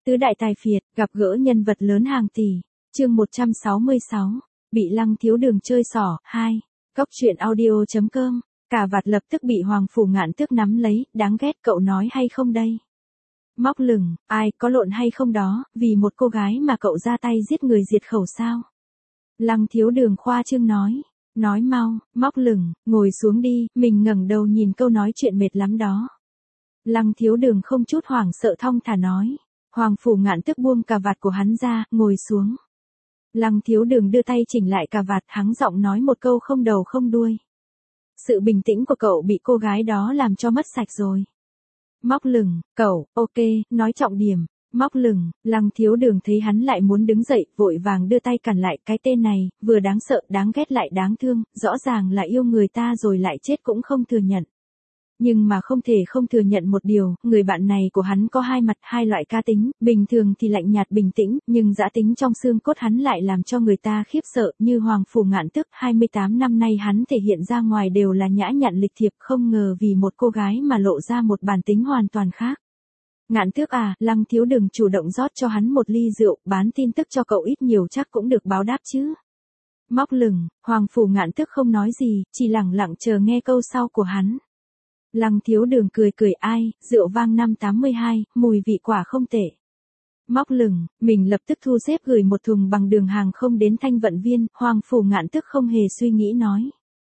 Tứ đại tài phiệt, gặp gỡ nhân vật lớn hàng tỷ. Chương 166, bị Lăng Thiếu Đường chơi xỏ, 2. Cóc truyện audio.com. Cả vạt lập tức bị Hoàng Phủ Ngạn Tước nắm lấy, đáng ghét, cậu nói hay không đây? Móc lửng, ai, có lộn hay không đó, vì một cô gái mà cậu ra tay giết người diệt khẩu sao? Lăng Thiếu Đường khoa trương nói mau, móc lửng, ngồi xuống đi, mình ngẩng đầu nhìn câu nói chuyện mệt lắm đó. Lăng Thiếu Đường không chút hoảng sợ thong thả nói. Hoàng Phủ Ngạn Tước buông cà vạt của hắn ra, ngồi xuống. Lăng Thiếu Đường đưa tay chỉnh lại cà vạt, hắng giọng nói một câu không đầu không đuôi. Sự bình tĩnh của cậu bị cô gái đó làm cho mất sạch rồi. Móc lửng, cậu, ok, nói trọng điểm. Móc lửng, Lăng Thiếu Đường thấy hắn lại muốn đứng dậy, vội vàng đưa tay cản lại, cái tên này, vừa đáng sợ, đáng ghét lại đáng thương, rõ ràng là yêu người ta rồi lại chết cũng không thừa nhận. Nhưng mà không thể không thừa nhận một điều, người bạn này của hắn có hai mặt, hai loại cá tính, bình thường thì lạnh nhạt bình tĩnh, nhưng dã tính trong xương cốt hắn lại làm cho người ta khiếp sợ, như Hoàng Phủ Ngạn Tước, 28 năm nay hắn thể hiện ra ngoài đều là nhã nhặn lịch thiệp, không ngờ vì một cô gái mà lộ ra một bản tính hoàn toàn khác. Ngạn Tước à, Lăng Thiếu Đường chủ động rót cho hắn một ly rượu, bán tin tức cho cậu ít nhiều chắc cũng được báo đáp chứ. Móc lửng, Hoàng Phủ Ngạn Tước không nói gì, chỉ lẳng lặng chờ nghe câu sau của hắn. Lăng Thiếu Đường cười ai, rượu vang năm 82, mùi vị quả không tệ. Móc lửng, mình lập tức thu xếp gửi một thùng bằng đường hàng không đến Thanh Vận Viên, Hoàng Phủ Ngạn Tước không hề suy nghĩ nói.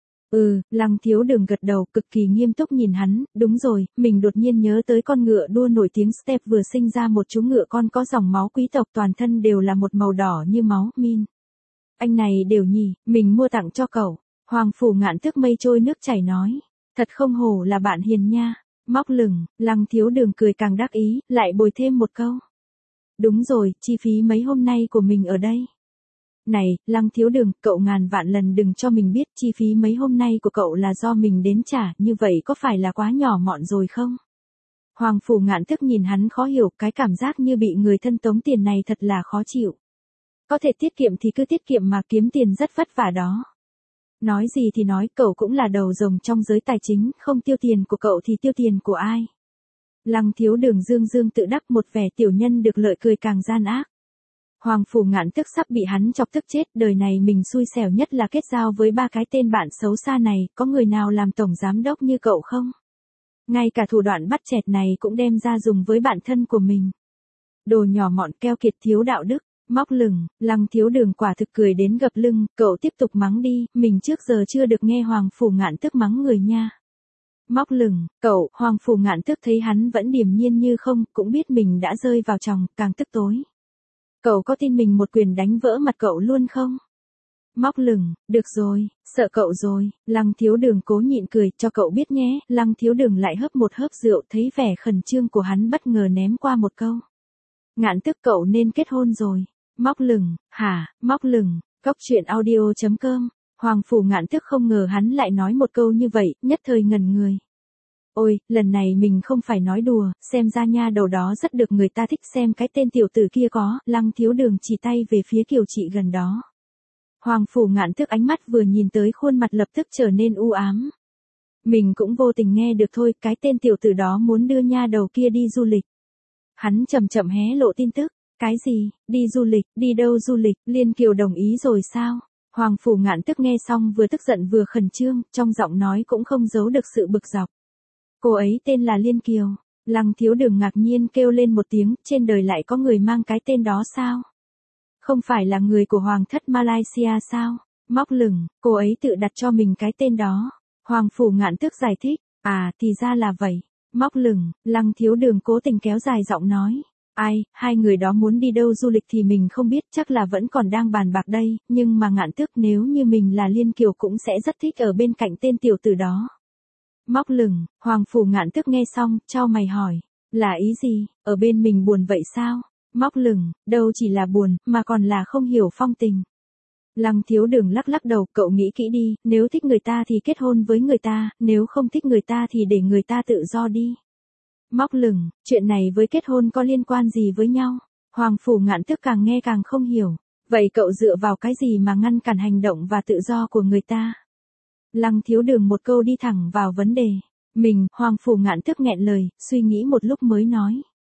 Lăng Thiếu Đường gật đầu, cực kỳ nghiêm túc nhìn hắn, đúng rồi, mình đột nhiên nhớ tới con ngựa đua nổi tiếng Step vừa sinh ra một chú ngựa con có dòng máu quý tộc toàn thân đều là một màu đỏ như máu, min. Anh này đều nhỉ, mình mua tặng cho cậu. Hoàng Phủ Ngạn Tước mây trôi nước chảy nói. Thật không hổ là bạn hiền nha. Móc lửng, Lăng Thiếu Đường cười càng đắc ý, lại bồi thêm một câu. Đúng rồi, chi phí mấy hôm nay của mình ở đây. Này, Lăng Thiếu Đường, cậu ngàn vạn lần đừng cho mình biết chi phí mấy hôm nay của cậu là do mình đến trả, như vậy có phải là quá nhỏ mọn rồi không? Hoàng Phủ Ngạn Tước nhìn hắn khó hiểu, cái cảm giác như bị người thân tống tiền này thật là khó chịu. Có thể tiết kiệm thì cứ tiết kiệm mà kiếm tiền rất vất vả đó. Nói gì thì nói, cậu cũng là đầu rồng trong giới tài chính, không tiêu tiền của cậu thì tiêu tiền của ai? Lăng Thiếu Đường dương tự đắc, một vẻ tiểu nhân được lợi cười càng gian ác. Hoàng Phủ Ngạn Tước sắp bị hắn chọc tức chết, đời này mình xui xẻo nhất là kết giao với ba cái tên bạn xấu xa này, có người nào làm tổng giám đốc như cậu không? Ngay cả thủ đoạn bắt chẹt này cũng đem ra dùng với bạn thân của mình. Đồ nhỏ mọn keo kiệt thiếu đạo đức. Móc lửng, Lăng Thiếu Đường quả thực cười đến gập lưng, cậu tiếp tục mắng đi, mình trước giờ chưa được nghe Hoàng Phủ Ngạn Tước mắng người nha. Móc lửng, cậu, Hoàng Phủ Ngạn Tước thấy hắn vẫn điềm nhiên như không, cũng biết mình đã rơi vào tròng, càng tức tối. Cậu có tin mình một quyền đánh vỡ mặt cậu luôn không? Móc lửng, được rồi, sợ cậu rồi, Lăng Thiếu Đường cố nhịn cười, cho cậu biết nhé, Lăng Thiếu Đường lại hớp một hớp rượu, thấy vẻ khẩn trương của hắn bất ngờ ném qua một câu. Ngạn Tước cậu nên kết hôn rồi. Móc lửng, hả, móc lửng, cóc truyện audio.com. Hoàng Phủ Ngạn Tước không ngờ hắn lại nói một câu như vậy, nhất thời ngẩn người. Ôi, lần này mình không phải nói đùa, xem ra nha đầu đó rất được người ta thích, xem cái tên tiểu tử kia có, Lăng Thiếu Đường chỉ tay về phía Kiều Trị gần đó. Hoàng Phủ Ngạn Tước ánh mắt vừa nhìn tới khuôn mặt lập tức trở nên u ám. Mình cũng vô tình nghe được thôi, cái tên tiểu tử đó muốn đưa nha đầu kia đi du lịch. Hắn chậm hé lộ tin tức. Cái gì, đi du lịch, đi đâu du lịch, Liên Kiều đồng ý rồi sao? Hoàng Phủ Ngạn Tước nghe xong vừa tức giận vừa khẩn trương, trong giọng nói cũng không giấu được sự bực dọc. Cô ấy tên là Liên Kiều. Lăng Thiếu Đường ngạc nhiên kêu lên một tiếng, trên đời lại có người mang cái tên đó sao? Không phải là người của Hoàng thất Malaysia sao? Móc lửng, cô ấy tự đặt cho mình cái tên đó. Hoàng Phủ Ngạn Tước giải thích, à thì ra là vậy. Móc lửng, Lăng Thiếu Đường cố tình kéo dài giọng nói. Ai, hai người đó muốn đi đâu du lịch thì mình không biết, chắc là vẫn còn đang bàn bạc đây, nhưng mà Ngạn Tước nếu như mình là Liên Kiều cũng sẽ rất thích ở bên cạnh tên tiểu tử đó. Móc lửng, Hoàng Phủ Ngạn Tước nghe xong, chau mày hỏi, là ý gì, ở bên mình buồn vậy sao? Móc lửng, đâu chỉ là buồn, mà còn là không hiểu phong tình. Lăng Thiếu Đường lắc đầu, cậu nghĩ kỹ đi, nếu thích người ta thì kết hôn với người ta, nếu không thích người ta thì để người ta tự do đi. Móc lửng, chuyện này với kết hôn có liên quan gì với nhau? Hoàng Phủ Ngạn Tước càng nghe càng không hiểu. Vậy cậu dựa vào cái gì mà ngăn cản hành động và tự do của người ta? Lăng Thiếu Đường một câu đi thẳng vào vấn đề. Hoàng Phủ Ngạn Tước nghẹn lời, suy nghĩ một lúc mới nói.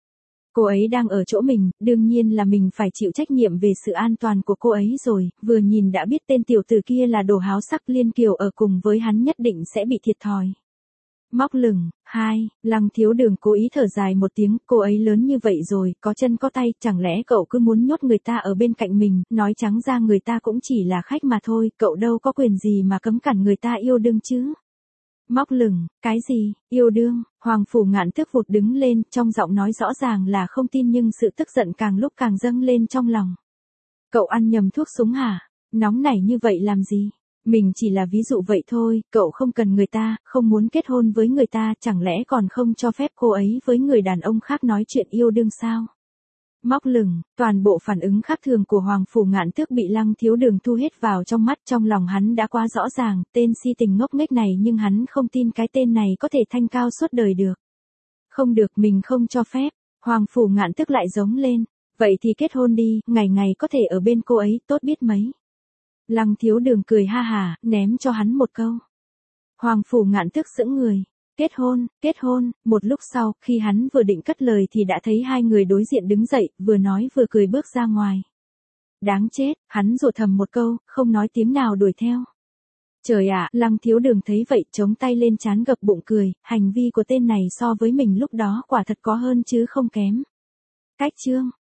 Cô ấy đang ở chỗ mình, đương nhiên là mình phải chịu trách nhiệm về sự an toàn của cô ấy rồi, vừa nhìn đã biết tên tiểu tử kia là đồ háo sắc, Liên Kiều ở cùng với hắn nhất định sẽ bị thiệt thòi. Móc lửng, 2, Lăng Thiếu Đường cố ý thở dài một tiếng, cô ấy lớn như vậy rồi, có chân có tay, chẳng lẽ cậu cứ muốn nhốt người ta ở bên cạnh mình, nói trắng ra người ta cũng chỉ là khách mà thôi, cậu đâu có quyền gì mà cấm cản người ta yêu đương chứ. Móc lửng, cái gì, yêu đương, Hoàng Phủ Ngạn tức vụt đứng lên, trong giọng nói rõ ràng là không tin nhưng sự tức giận càng lúc càng dâng lên trong lòng. Cậu ăn nhầm thuốc súng hả? Nóng nảy như vậy làm gì? Mình chỉ là ví dụ vậy thôi, cậu không cần người ta, không muốn kết hôn với người ta, chẳng lẽ còn không cho phép cô ấy với người đàn ông khác nói chuyện yêu đương sao? Móc lửng, toàn bộ phản ứng khác thường của Hoàng Phủ Ngạn Tước bị Lăng Thiếu Đường thu hết vào trong mắt, trong lòng hắn đã quá rõ ràng, tên si tình ngốc nghếch này, nhưng hắn không tin cái tên này có thể thanh cao suốt đời được. Không được, mình không cho phép. Hoàng Phủ Ngạn Tước lại giống lên, vậy thì kết hôn đi, ngày ngày có thể ở bên cô ấy, tốt biết mấy. Lăng Thiếu Đường cười ha hả, ném cho hắn một câu. Hoàng Phủ Ngạn Tước sững người. Kết hôn, một lúc sau, khi hắn vừa định cất lời thì đã thấy hai người đối diện đứng dậy, vừa nói vừa cười bước ra ngoài. Đáng chết, hắn rủa thầm một câu, không nói tiếng nào đuổi theo. Trời ạ, Lăng Thiếu Đường thấy vậy, chống tay lên trán gập bụng cười, hành vi của tên này so với mình lúc đó quả thật có hơn chứ không kém. Cách chương